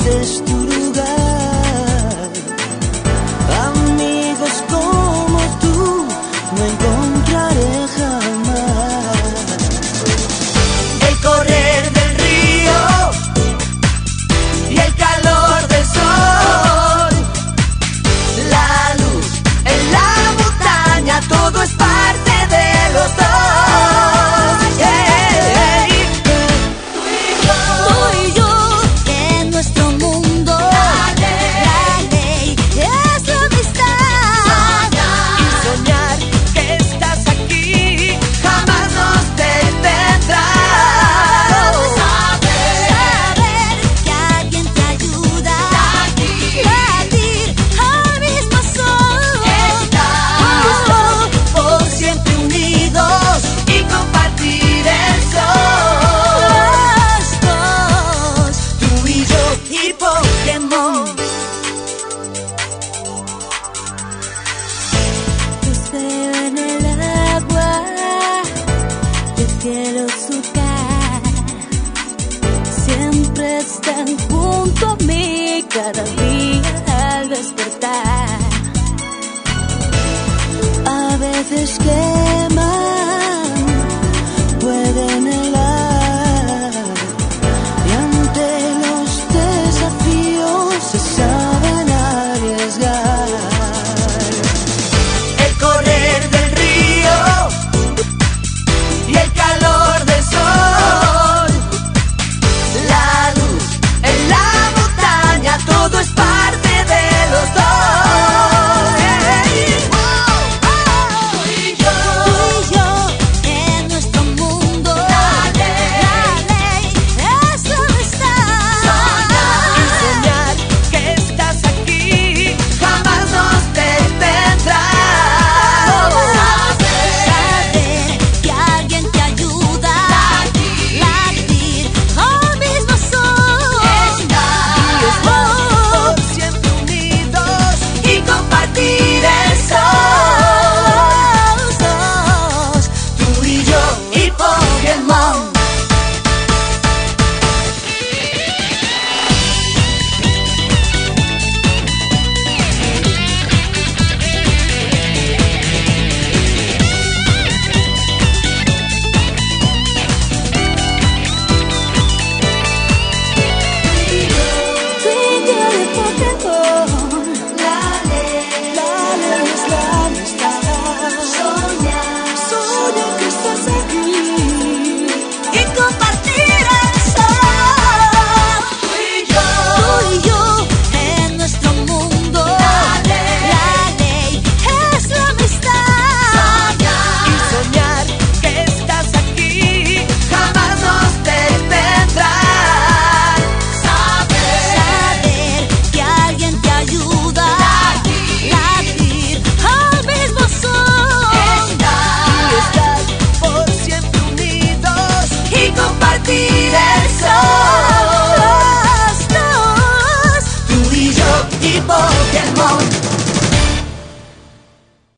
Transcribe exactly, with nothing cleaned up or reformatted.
este es tu lugar. Amigos como tú no encontraré jamás. El correr del río y el calor del sol, la luz en la montaña, todo es parte de los dos. Cielo surcar, siempre están junto a mí cada día al despertar. A veces queman, pueden helar, y ante los desafíos se saben arriesgar. El correr del río y el calor del sol, la luz en la montaña, todo es parte de los dos. Tú y yo en nuestro mundo, la ley es la amistad. Y soñar que estás aquí jamás nos detendrá. Saber que alguien te ayuda, latir al mismo sol, Y estar por siempre unidos y compartir el sol. los dos. Tú y yo y Pokémon. Twinkle y Pokémon, La ley, la ley es la amistad. soñar, Soñar que estás aquí y compartir el sol. tú y yo. Tú y yo en nuestro mundo, La ley, la ley es la amistad. y soñar que estás aquí jamás nos detendrá. Saber que alguien te ayuda, latir al mismo sol, Y estar por siempre unidos y compartir el sol. los dos. Tú y yo y Pokémon.